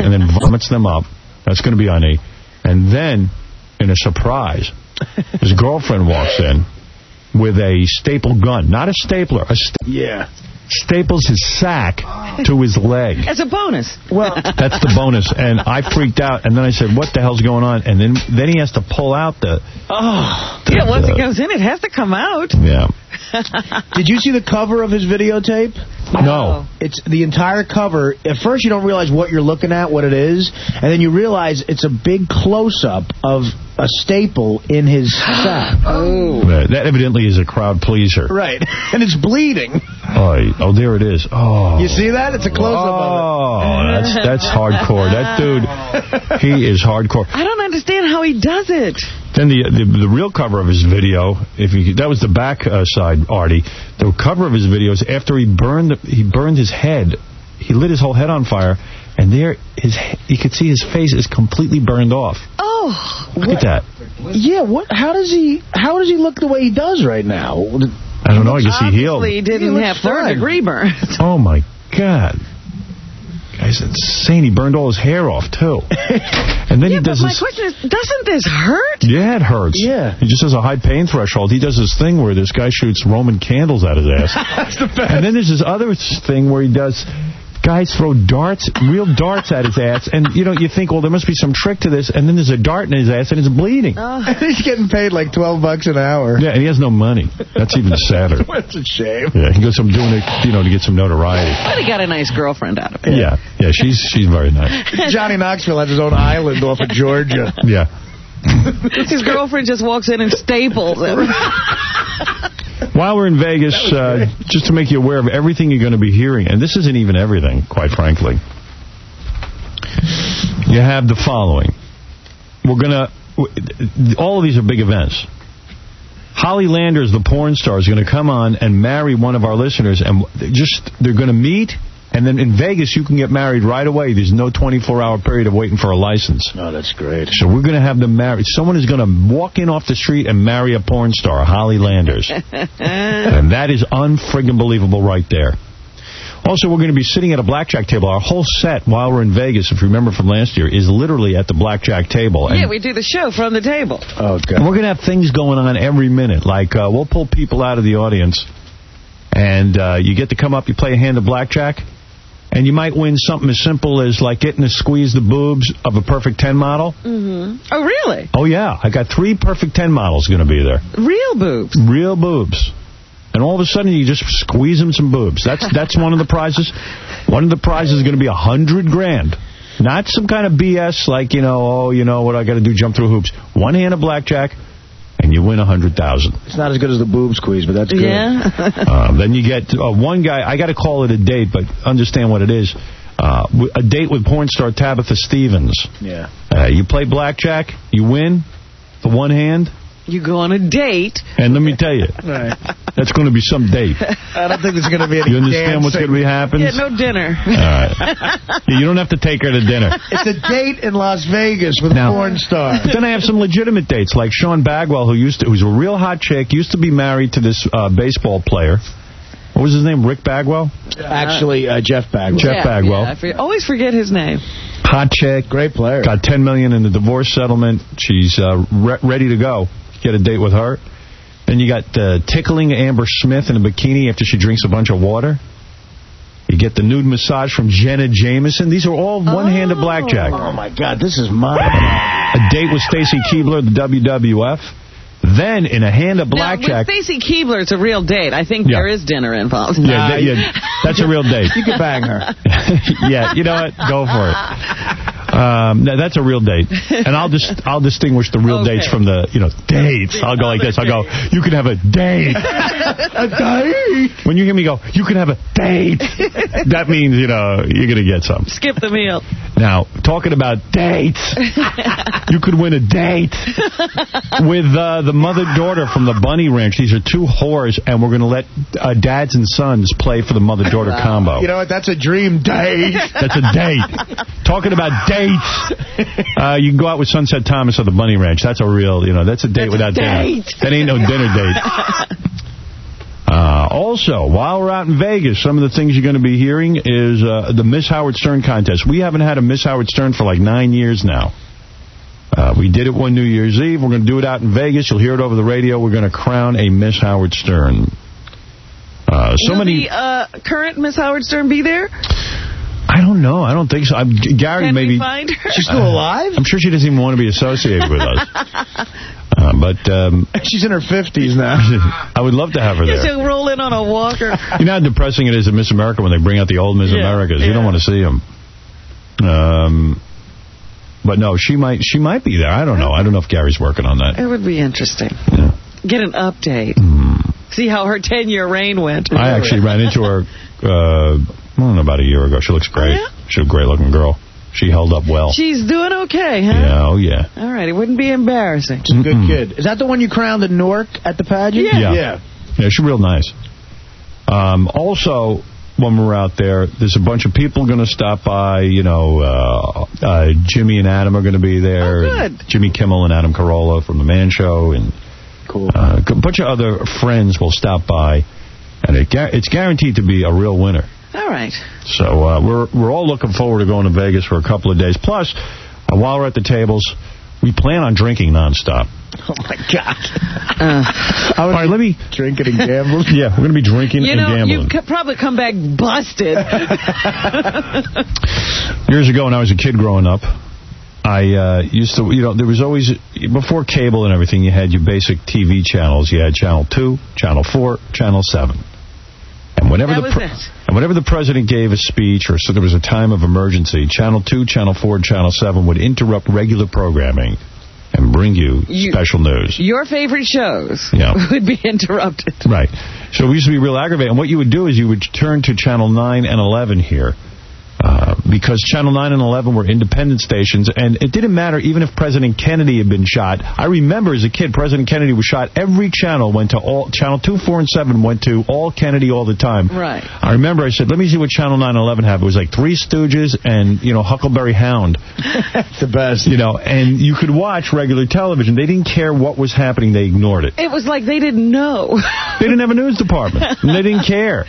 and then vomits them up. That's going to be on E. And then, in a surprise, his girlfriend walks in with a staple gun. Not a stapler. Staples his sack to his leg. As a bonus. Well, that's the bonus. And I freaked out. And then I said, what the hell's going on? And then he has to pull out the... once it goes in, it has to come out. Yeah. Did you see the cover of his videotape? No. It's the entire cover. At first, you don't realize what you're looking at, what it is, and then you realize it's a big close-up of a staple in his sack. That evidently is a crowd pleaser. Right. And it's bleeding. Oh, there it is. Oh. You see that? It's a close-up of it. Oh, that's hardcore. That dude, he is hardcore. I don't understand how he does it. Then the real cover of his video, that was the back side, Artie. The cover of his video is after he burned his head. He lit his whole head on fire, and there you could see his face is completely burned off. Oh, look at that. Yeah, how does he look the way he does right now? I don't know. I guess he healed. He didn't have third-degree burns. Oh my God. Guy's insane. He burned all his hair off, too. And then he does my question is, doesn't this hurt? Yeah, it hurts. Yeah. He just has a high pain threshold. He does this thing where this guy shoots Roman candles out his ass. That's the best. And then there's this other thing where he does... Guys throw real darts at his ass, and you think, well, there must be some trick to this, and then there's a dart in his ass, and it's bleeding. He's getting paid like $12 an hour. Yeah, and he has no money. That's even sadder. That's a shame. Yeah, he goes from doing it, to get some notoriety. But he got a nice girlfriend out of it. Yeah, she's very nice. Johnny Knoxville has his own island off of Georgia. Yeah. His girlfriend just walks in and staples him. While we're in Vegas, just to make you aware of everything you're going to be hearing, and this isn't even everything, quite frankly, you have the following. All of these are big events. Holly Landers, the porn star, is going to come on and marry one of our listeners, and they're going to meet. And then in Vegas, you can get married right away. There's no 24-hour period of waiting for a license. Oh, that's great. So we're going to have them married. Someone is going to walk in off the street and marry a porn star, Holly Landers. And that is unfriggin' believable right there. Also, we're going to be sitting at a blackjack table. Our whole set, while we're in Vegas, if you remember from last year, is literally at the blackjack table. And we do the show from the table. Oh, God. And we're going to have things going on every minute. Like, we'll pull people out of the audience, and you get to come up, you play a hand of blackjack, and you might win something as simple as, like, getting to squeeze the boobs of a Perfect 10 model. Mm-hmm. Oh, really? Oh, yeah. I got 3 Perfect 10 models going to be there. Real boobs? Real boobs. And all of a sudden, you just squeeze them some boobs. That's one of the prizes. One of the prizes is going to be $100,000. Not some kind of BS like, what I got to do, jump through hoops. One hand of blackjack, and you win $100,000. It's not as good as the boob squeeze, but that's good. Yeah. Then you get one guy. I got to call it a date, but understand what it is. A date with porn star Tabitha Stevens. Yeah. You play blackjack, you win for one hand. You go on a date. And let me tell you, that's going to be some date. I don't think there's going to be any You understand what's going to be happening? Yeah, no dinner. All right. You don't have to take her to dinner. It's a date in Las Vegas with a porn star. But then I have some legitimate dates, like Sean Bagwell, who's a real hot chick, used to be married to this baseball player. What was his name? Rick Bagwell? Actually, Jeff Bagwell. Jeff Bagwell. Yeah, I always forget his name. Hot chick. Great player. Got $10 million in the divorce settlement. She's ready to go. Get a date with her. Then you got tickling Amber Smith in a bikini after she drinks a bunch of water. You get the nude massage from Jenna Jameson. These are all one-handed blackjack. Oh, my God. This is mine. A date with Stacy Keibler, the WWF. Then, in a hand of blackjack... Now, with Stacy Keibler, it's a real date. I think there is dinner involved. Yeah, that's a real date. You can bang her. Yeah, you know what? Go for it. That's a real date. And I'll distinguish the real dates from the, dates. I'll go like this. I'll go, you can have a date. A date. When you hear me go, you can have a date, that means, you're going to get some. Skip the meal. Now, talking about dates, you could win a date with the mother-daughter from the Bunny Ranch. These are 2 whores, and we're going to let dads and sons play for the mother-daughter combo. You know what? That's a dream date. That's a date. Talking about dates, you can go out with Sunset Thomas of the Bunny Ranch. That's a real, that's a date without dinner. That ain't no dinner date. Also, while we're out in Vegas, some of the things you're going to be hearing is the Miss Howard Stern contest. We haven't had a Miss Howard Stern for like 9 years now. We did it one New Year's Eve. We're going to do it out in Vegas. You'll hear it over the radio. We're going to crown a Miss Howard Stern. Will the current Miss Howard Stern be there? I don't know. I don't think so. Gary, Can maybe. we find her? She's still alive? I'm sure she doesn't even want to be associated with us. But she's in her 50s now. I would love to have her there. She'll roll in on a walker. You know how depressing it is at Miss America when they bring out the old Miss Americas. You don't want to see them. But no, she might be there. I don't know. I don't know if Gary's working on that. It would be interesting. Yeah. Get an update. See how her 10-year reign went. I actually ran into her, I don't know, about a year ago. She looks great. Oh, yeah? She's a great-looking girl. She held up well. She's doing okay, huh? Yeah, oh, yeah. All right, it wouldn't be embarrassing. She's a good kid. Is that the one you crowned at Newark at the pageant? Yeah, she's real nice. Also, when we're out there, there's a bunch of people going to stop by. You know, Jimmy and Adam are going to be there. Oh, good. Jimmy Kimmel and Adam Carolla from The Man Show. And cool. A bunch of other friends will stop by. And it's guaranteed to be a real winner. All right. So we're all looking forward to going to Vegas for a couple of days. Plus, while we're at the tables, we plan on drinking nonstop. Oh, my God. All right, let me... Drinking and gambling? Yeah, we're going to be drinking and gambling. You could probably come back busted. Years ago, when I was a kid growing up, I used to, there was always, before cable and everything, you had your basic TV channels. You had Channel 2, Channel 4, Channel 7. And whenever the president gave a speech or so there was a time of emergency, Channel 2, Channel 4, and Channel 7 would interrupt regular programming and bring you special news. Your favorite shows would be interrupted. Right. So it used to be real aggravating. And what you would do is you would turn to Channel 9 and 11 here. Because Channel 9 and 11 were independent stations, and it didn't matter even if President Kennedy had been shot. I remember as a kid, President Kennedy was shot. Every channel went to all, Channel 2, 4, and 7 went to all Kennedy all the time. Right. I remember I said, let me see what Channel 9 and 11 have. It was like Three Stooges and, Huckleberry Hound. The best. And you could watch regular television. They didn't care what was happening. They ignored it. It was like they didn't know. They didn't have a news department. And they didn't care.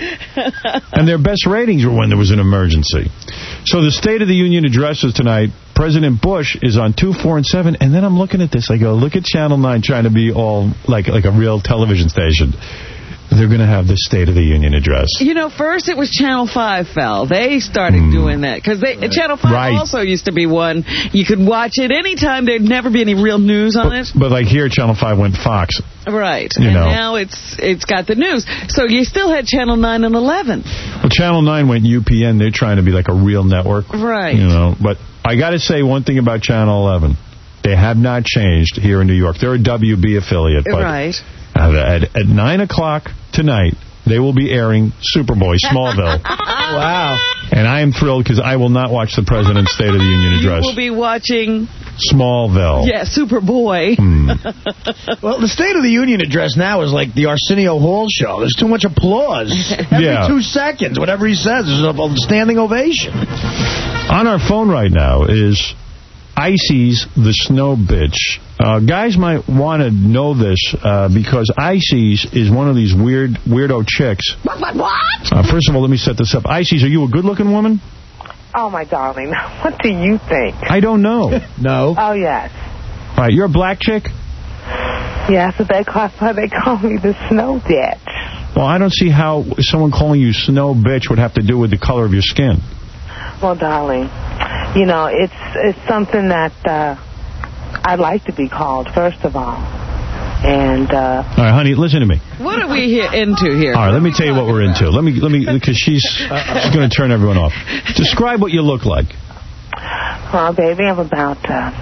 And their best ratings were when there was an emergency. So the State of the Union addresses tonight, President Bush is on 2, 4, and 7, and then I'm looking at this. I go, look at Channel 9 trying to be all like a real television station. They're going to have the State of the Union address. First it was Channel 5 fell. They started doing that. Because Channel 5 also used to be one. You could watch it anytime. There'd never be any real news on it. But like here, Channel 5 went Fox. Right. And now it's got the news. So you still had Channel 9 and 11. Well, Channel 9 went UPN. They're trying to be like a real network. Right. But I got to say one thing about Channel 11. They have not changed here in New York. They're a WB affiliate. But right. At 9 o'clock tonight, they will be airing Superboy, Smallville. Wow. And I am thrilled because I will not watch the President's State of the Union address. You will be watching... Smallville. Yeah, Superboy. Well, the State of the Union address now is like the Arsenio Hall show. There's too much applause. Every 2 seconds, whatever he says, there's a standing ovation. On our phone right now is Icy's the Snow Bitch. Guys might want to know this because Icy's is one of these weirdo chicks. What? First of all, let me set this up. Icy's, are you a good-looking woman? Oh, my darling. What do you think? I don't know. No. Oh, yes. All right, you're a black chick? Yes, that's why they call me the Snow Bitch. Well, I don't see how someone calling you Snow Bitch would have to do with the color of your skin. Well, darling, it's something that I'd like to be called, first of all. And all right, honey, listen to me. What are we into here? All right, let me tell you what we're into. Let me, because she's going to turn everyone off. Describe what you look like. Well, baby, I'm about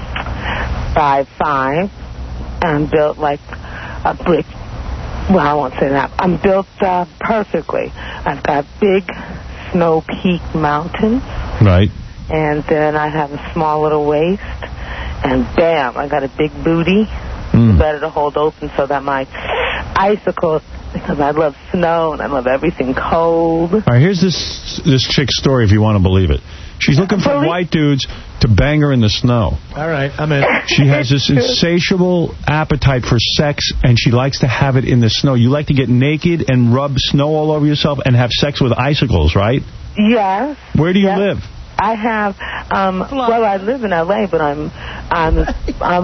5'5". I'm built like a brick. Well, I won't say that. I'm built perfectly. I've got big snow peak mountains. Right. And then I have a small little waist. And bam, I got a big booty. Better to hold open so that my icicles, because I love snow and I love everything cold. All right, here's this chick's story if you want to believe it. She's looking for white dudes to bang her in the snow. All right, I'm in. She has this insatiable appetite for sex, and she likes to have it in the snow. You like to get naked and rub snow all over yourself and have sex with icicles, right? Yes. Where do you live? I have, well, I live in L.A., but I'm